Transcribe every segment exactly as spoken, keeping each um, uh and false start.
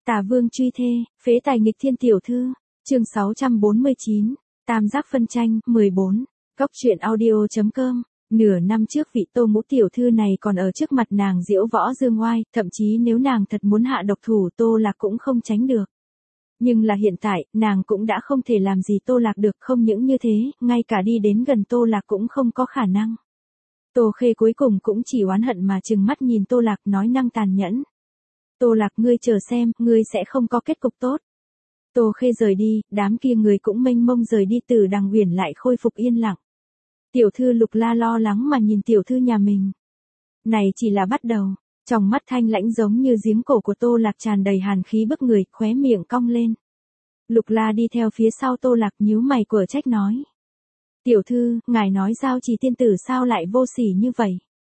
Tà vương truy thê, phế tài nghịch thiên tiểu thư. Chương sáu trăm bốn mươi chín, Tam giác phân tranh, mười bốn. Góc truyện audio chấm com. Nửa năm trước vị Tô Ngũ tiểu thư này còn ở trước mặt nàng diễu võ dương oai, thậm chí nếu nàng thật muốn hạ độc thủ Tô Lạc cũng không tránh được. Nhưng là hiện tại, nàng cũng đã không thể làm gì Tô Lạc được, không những như thế, ngay cả đi đến gần Tô Lạc cũng không có khả năng. Tô Khê cuối cùng cũng chỉ oán hận mà trừng mắt nhìn Tô Lạc, nói năng tàn nhẫn. Tô Lạc, ngươi chờ xem, ngươi sẽ không có kết cục tốt. Tô Khê rời đi, đám kia người cũng mênh mông rời đi, Từ Đằng Uyển lại khôi phục yên lặng. Tiểu thư Lục La lo lắng mà nhìn tiểu thư nhà mình. Này chỉ là bắt đầu, trong mắt thanh lãnh giống như giếng cổ của Tô Lạc tràn đầy hàn khí bức người, khóe miệng cong lên. Lục La đi theo phía sau Tô Lạc nhíu mày quở trách nói. Tiểu thư, ngài nói Giao Trì tiên tử sao lại vô sỉ như vậy?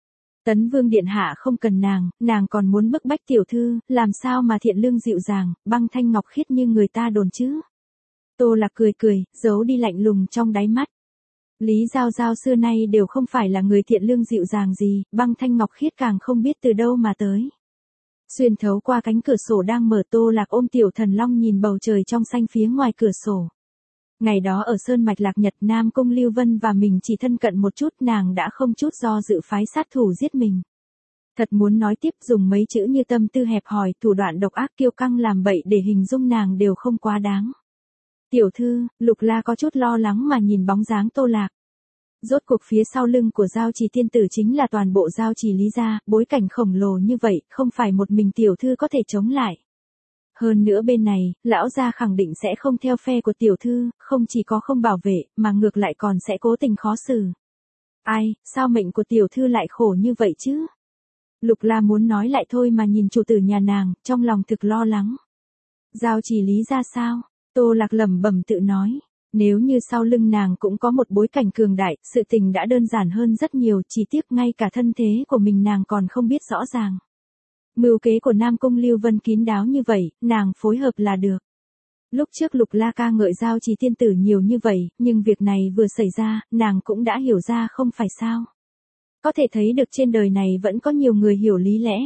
Tấn Vương điện hạ không cần nàng, nàng còn muốn bức bách tiểu thư, làm sao mà thiện lương dịu dàng, băng thanh ngọc khiết như người ta đồn chứ? Tô Lạc cười cười, giấu đi lạnh lùng trong đáy mắt. Lý Giao Giao xưa nay đều không phải là người thiện lương dịu dàng gì, băng thanh ngọc khiết càng không biết từ đâu mà tới. Xuyên thấu qua cánh cửa sổ đang mở, Tô Lạc ôm Tiểu Thần Long nhìn bầu trời trong xanh phía ngoài cửa sổ. Ngày đó ở Sơn Mạch Lạc Nhật, Nam Cung Lưu Vân và mình chỉ thân cận một chút, nàng đã không chút do dự phái sát thủ giết mình. Thật muốn nói tiếp, dùng mấy chữ như tâm tư hẹp hòi, thủ đoạn độc ác, kiêu căng làm bậy để hình dung nàng đều không quá đáng. Tiểu thư, Lục La có chút lo lắng mà nhìn bóng dáng Tô Lạc. Rốt cuộc phía sau lưng của Giao Trì tiên tử chính là toàn bộ Giao Trì Lý gia, bối cảnh khổng lồ như vậy, không phải một mình tiểu thư có thể chống lại. Hơn nữa bên này, lão gia khẳng định sẽ không theo phe của tiểu thư, không chỉ có không bảo vệ, mà ngược lại còn sẽ cố tình khó xử. Ai, sao mệnh của tiểu thư lại khổ như vậy chứ? Lục La muốn nói lại thôi mà nhìn chủ tử nhà nàng, trong lòng thực lo lắng. Giao Trì Lý gia sao? Tô Lạc lẩm bẩm tự nói. Nếu như sau lưng nàng cũng có một bối cảnh cường đại, sự tình đã đơn giản hơn rất nhiều, chỉ tiếc ngay cả thân thế của mình nàng còn không biết rõ ràng. Mưu kế của Nam Cung Lưu Vân kín đáo như vậy, nàng phối hợp là được. Lúc trước Lục La ca ngợi Giao Trì tiên tử nhiều như vậy, nhưng việc này vừa xảy ra, nàng cũng đã hiểu ra không phải sao. Có thể thấy được trên đời này vẫn có nhiều người hiểu lý lẽ.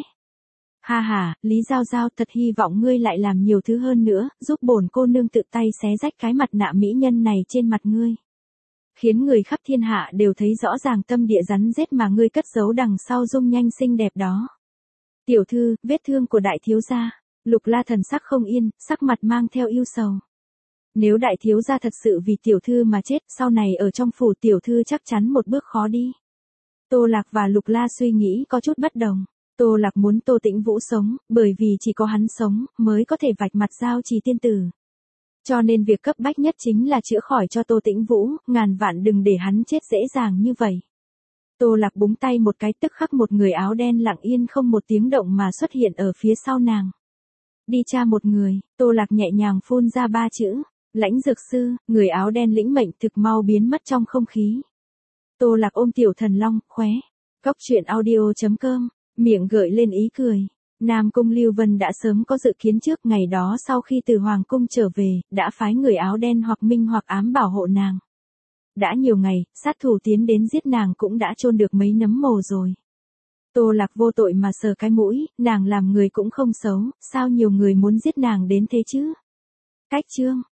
Ha ha, Lý Giao Giao, thật hy vọng ngươi lại làm nhiều thứ hơn nữa, giúp bổn cô nương tự tay xé rách cái mặt nạ mỹ nhân này trên mặt ngươi. Khiến người khắp thiên hạ đều thấy rõ ràng tâm địa rắn rết mà ngươi cất giấu đằng sau dung nhanh xinh đẹp đó. Tiểu thư, vết thương của đại thiếu gia. Lục La thần sắc không yên, sắc mặt mang theo ưu sầu. Nếu đại thiếu gia thật sự vì tiểu thư mà chết, sau này ở trong phủ tiểu thư chắc chắn một bước khó đi. Tô Lạc và Lục La suy nghĩ có chút bất đồng. Tô Lạc muốn Tô Tĩnh Vũ sống, bởi vì chỉ có hắn sống, mới có thể vạch mặt Giao Trì tiên tử. Cho nên việc cấp bách nhất chính là chữa khỏi cho Tô Tĩnh Vũ, ngàn vạn đừng để hắn chết dễ dàng như vậy. Tô Lạc búng tay một cái, tức khắc một người áo đen lặng yên không một tiếng động mà xuất hiện ở phía sau nàng. Đi tra một người, Tô Lạc nhẹ nhàng phun ra ba chữ, Lãnh Dược Sư, người áo đen lĩnh mệnh thực mau biến mất trong không khí. Tô Lạc ôm Tiểu Thần Long, khóe. Góc truyện audio chấm com. Miệng gợi lên ý cười. Nam Cung Lưu Vân đã sớm có dự kiến trước, ngày đó sau khi từ Hoàng Cung trở về, đã phái người áo đen hoặc minh hoặc ám bảo hộ nàng. Đã nhiều ngày, sát thủ tiến đến giết nàng cũng đã chôn được mấy nấm mồ rồi. Tô Lạc vô tội mà sờ cái mũi, nàng làm người cũng không xấu, sao nhiều người muốn giết nàng đến thế chứ? Cách chương.